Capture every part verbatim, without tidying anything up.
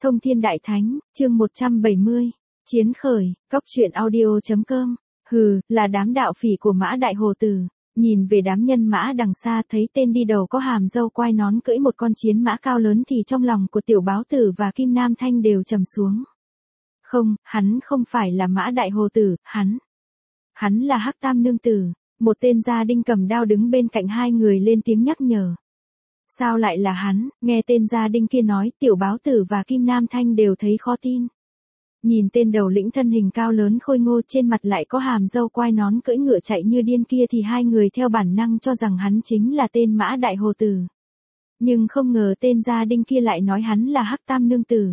Thông Thiên Đại Thánh, chương một trăm bảy mươi. Chiến khởi, Cóc Truyện Audio chấm com. Hừ, là đám đạo phỉ của Mã Đại Hồ Tử. Nhìn về đám nhân mã đằng xa, thấy tên đi đầu có hàm râu quai nón cưỡi một con chiến mã cao lớn thì trong lòng của Tiểu Báo Tử và Kim Nam Thanh đều trầm xuống. Không, hắn không phải là Mã Đại Hồ Tử, hắn. Hắn là Hắc Tam Nương Tử. Một tên gia đinh cầm đao đứng bên cạnh hai người lên tiếng nhắc nhở. Sao lại là hắn? Nghe tên gia đinh kia nói, Tiểu Báo Tử và Kim Nam Thanh đều thấy khó tin. Nhìn tên đầu lĩnh thân hình cao lớn khôi ngô trên mặt lại có hàm râu quai nón cưỡi ngựa chạy như điên kia thì hai người theo bản năng cho rằng hắn chính là tên Mã Đại Hồ Tử. Nhưng không ngờ tên gia đinh kia lại nói hắn là Hắc Tam Nương Tử.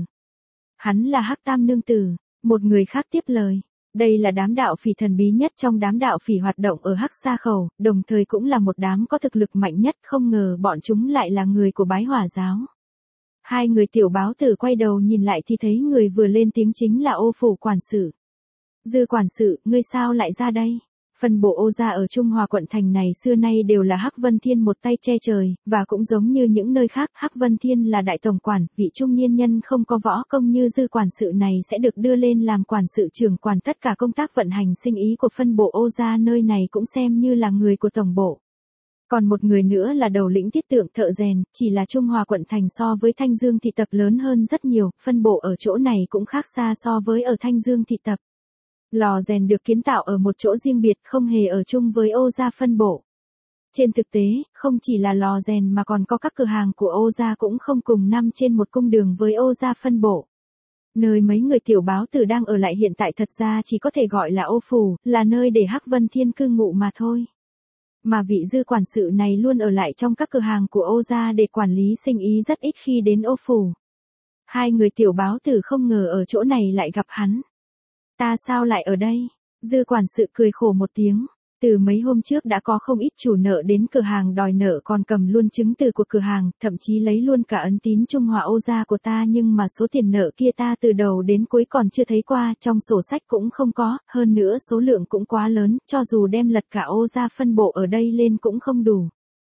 Hắn là Hắc Tam Nương Tử. Một người khác tiếp lời. Đây là đám đạo phỉ thần bí nhất trong đám đạo phỉ hoạt động ở Hắc Sa Khẩu, đồng thời cũng là một đám có thực lực mạnh nhất, không ngờ bọn chúng lại là người của Bái Hỏa giáo. Hai người Tiểu Báo Tử quay đầu nhìn lại thì thấy người vừa lên tiếng chính là Ô Phủ quản sự. Dư quản sự, ngươi sao lại ra đây? Phân bộ Ô gia ở Trung Hòa quận thành này xưa nay đều là Hắc Vân Thiên một tay che trời, và cũng giống như những nơi khác, Hắc Vân Thiên là đại tổng quản, vị trung niên nhân không có võ công như Dư quản sự này sẽ được đưa lên làm quản sự trưởng quản tất cả công tác vận hành sinh ý của phân bộ Ô gia, nơi này cũng xem như là người của tổng bộ. Còn một người nữa là đầu lĩnh Tiết Tượng thợ rèn, chỉ là Trung Hòa quận thành so với Thanh Dương thị tập lớn hơn rất nhiều, phân bộ ở chỗ này cũng khác xa so với ở Thanh Dương thị tập. Lò rèn được kiến tạo ở một chỗ riêng biệt, không hề ở chung với Ô gia phân bộ. Trên thực tế, không chỉ là lò rèn mà còn có các cửa hàng của Ô gia cũng không cùng nằm trên một cung đường với Ô gia phân bộ. Nơi mấy người Tiểu Báo Tử đang ở lại hiện tại thật ra chỉ có thể gọi là Ô Phủ, là nơi để Hắc Vân Thiên cư ngụ mà thôi. Mà vị Dư quản sự này luôn ở lại trong các cửa hàng của Ô gia để quản lý sinh ý, rất ít khi đến Ô Phủ. Hai người Tiểu Báo Tử không ngờ ở chỗ này lại gặp hắn. Ta sao lại ở đây? Dư quản sự cười khổ một tiếng. Từ mấy hôm trước đã có không ít chủ nợ đến cửa hàng đòi nợ, còn cầm luôn chứng từ của cửa hàng, thậm chí lấy luôn cả ấn tín Trung Hòa Ô gia của ta, nhưng mà số tiền nợ kia ta từ đầu đến cuối còn chưa thấy qua, trong sổ sách cũng không có, hơn nữa số lượng cũng quá lớn, cho dù đem lật cả Ô gia phân bộ ở đây lên cũng không đủ.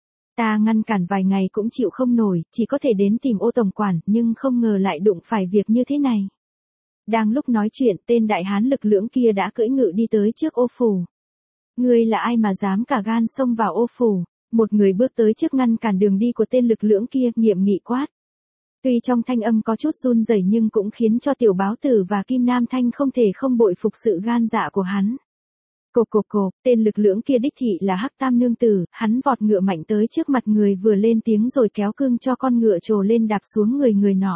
Ta ngăn cản vài ngày cũng chịu không nổi, chỉ có thể đến tìm Ô tổng quản, nhưng không ngờ lại đụng phải việc như thế này. Đang lúc nói chuyện, tên đại hán lực lưỡng kia đã cưỡi ngựa đi tới trước Ô Phủ. Ngươi là ai mà dám cả gan xông vào Ô Phủ? Một người bước tới trước ngăn cản đường đi của tên lực lưỡng kia, nghiêm nghị quát. Tuy trong thanh âm có chút run rẩy nhưng cũng khiến cho Tiểu Báo Tử và Kim Nam Thanh không thể không bội phục sự gan dạ của hắn. Cộp cộp cộp, tên lực lưỡng kia đích thị là Hắc Tam Nương Tử, hắn vọt ngựa mạnh tới trước mặt người vừa lên tiếng rồi kéo cương cho con ngựa trồ lên đạp xuống người người nọ.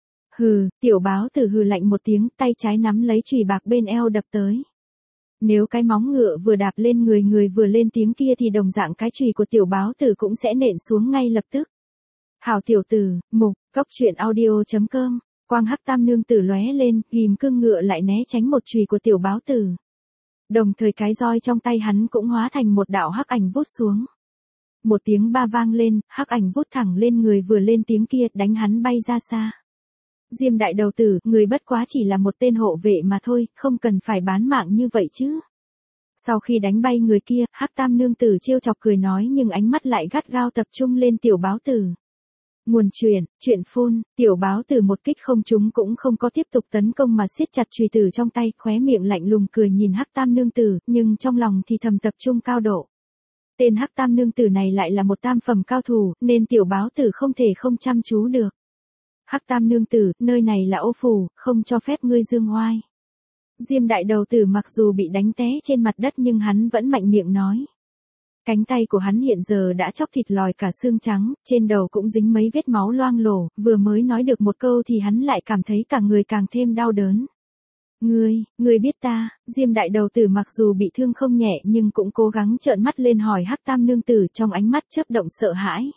Hừ, Tiểu Báo Tử hừ lạnh một tiếng, tay trái nắm lấy chùy bạc bên eo đập tới. Nếu cái móng ngựa vừa đạp lên người người vừa lên tiếng kia thì đồng dạng cái chùy của Tiểu Báo Tử cũng sẽ nện xuống ngay lập tức. Hảo tiểu tử, mục, Cóc Truyện Audio chấm com. Quang Hắc Tam Nương Tử lóe lên, ghim cương ngựa lại né tránh một chùy của Tiểu Báo Tử. Đồng thời cái roi trong tay hắn cũng hóa thành một đạo hắc ảnh vút xuống. Một tiếng ba vang lên, hắc ảnh vút thẳng lên người vừa lên tiếng kia, đánh hắn bay ra xa. Diêm đại đầu tử, người bất quá chỉ là một tên hộ vệ mà thôi, không cần phải bán mạng như vậy chứ. Sau khi đánh bay người kia, Hắc Tam Nương Tử trêu chọc cười nói nhưng ánh mắt lại gắt gao tập trung lên Tiểu Báo Tử. Nguồn truyện, truyện phun, Tiểu Báo Tử một kích không trúng cũng không có tiếp tục tấn công mà siết chặt chùy tử trong tay, khóe miệng lạnh lùng cười nhìn Hắc Tam Nương Tử, nhưng trong lòng thì thầm tập trung cao độ. Tên Hắc Tam Nương Tử này lại là một tam phẩm cao thủ, nên Tiểu Báo Tử không thể không chăm chú được. Hắc Tam Nương Tử, nơi này là Ô Phủ, không cho phép ngươi dương oai. Diêm đại đầu tử mặc dù bị đánh té trên mặt đất nhưng hắn vẫn mạnh miệng nói. Cánh tay của hắn hiện giờ đã chóc thịt lòi cả xương trắng, trên đầu cũng dính mấy vết máu loang lổ, vừa mới nói được một câu thì hắn lại cảm thấy cả người càng thêm đau đớn. Ngươi, ngươi biết ta? Diêm đại đầu tử mặc dù bị thương không nhẹ nhưng cũng cố gắng trợn mắt lên hỏi Hắc Tam Nương Tử, trong ánh mắt chớp động sợ hãi.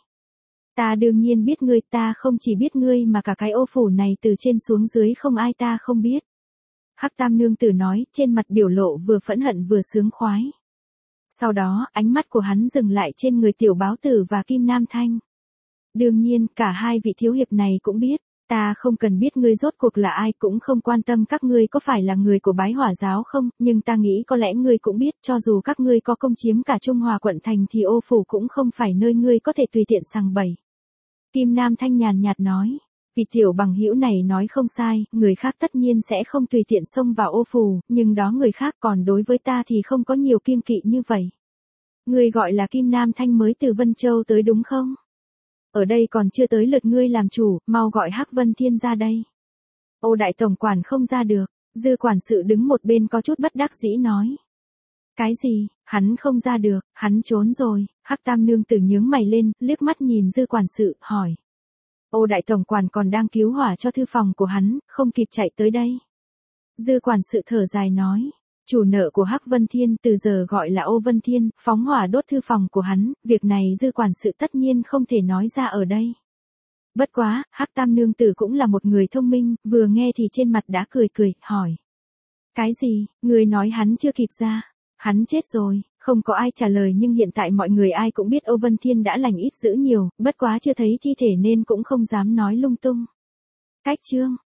Ta đương nhiên biết ngươi, ta không chỉ biết ngươi mà cả cái Ô Phủ này từ trên xuống dưới không ai ta không biết. Hắc Tam Nương Tử nói, trên mặt biểu lộ vừa phẫn hận vừa sướng khoái. Sau đó, ánh mắt của hắn dừng lại trên người Tiểu Báo Tử và Kim Nam Thanh. Đương nhiên, cả hai vị thiếu hiệp này cũng biết, ta không cần biết ngươi rốt cuộc là ai, cũng không quan tâm các ngươi có phải là người của Bái Hỏa giáo không, nhưng ta nghĩ có lẽ ngươi cũng biết, cho dù các ngươi có công chiếm cả Trung Hòa quận thành thì Ô Phủ cũng không phải nơi ngươi có thể tùy tiện sằng bậy. Kim Nam Thanh nhàn nhạt nói, Vì tiểu bằng hữu này nói không sai, người khác tất nhiên sẽ không tùy tiện xông vào ô phù, nhưng đó người khác còn đối với ta thì không có nhiều kiêng kỵ như vậy. Ngươi gọi là Kim Nam Thanh mới từ Vân Châu tới đúng không? Ở đây còn chưa tới lượt ngươi làm chủ, mau gọi Hắc Vân Thiên ra đây. Ô đại tổng quản không ra được, Dư quản sự đứng một bên có chút bất đắc dĩ nói. Cái gì, hắn không ra được, hắn trốn rồi, Hắc Tam nương tử nhướng mày lên, liếc mắt nhìn Dư quản sự, hỏi. Ô đại tổng quản còn đang cứu hỏa cho thư phòng của hắn, không kịp chạy tới đây. Dư quản sự thở dài nói. Chủ nợ của Hắc Vân Thiên từ giờ gọi là Ô Vân Thiên, phóng hỏa đốt thư phòng của hắn, việc này Dư quản sự tất nhiên không thể nói ra ở đây. Bất quá, Hắc Tam nương tử cũng là một người thông minh, vừa nghe thì trên mặt đã cười cười, hỏi. Cái gì, người nói hắn chưa kịp ra, hắn chết rồi, không có ai trả lời nhưng hiện tại mọi người ai cũng biết Ô Vân Thiên đã lành ít dữ nhiều, bất quá chưa thấy thi thể nên cũng không dám nói lung tung. Cách chương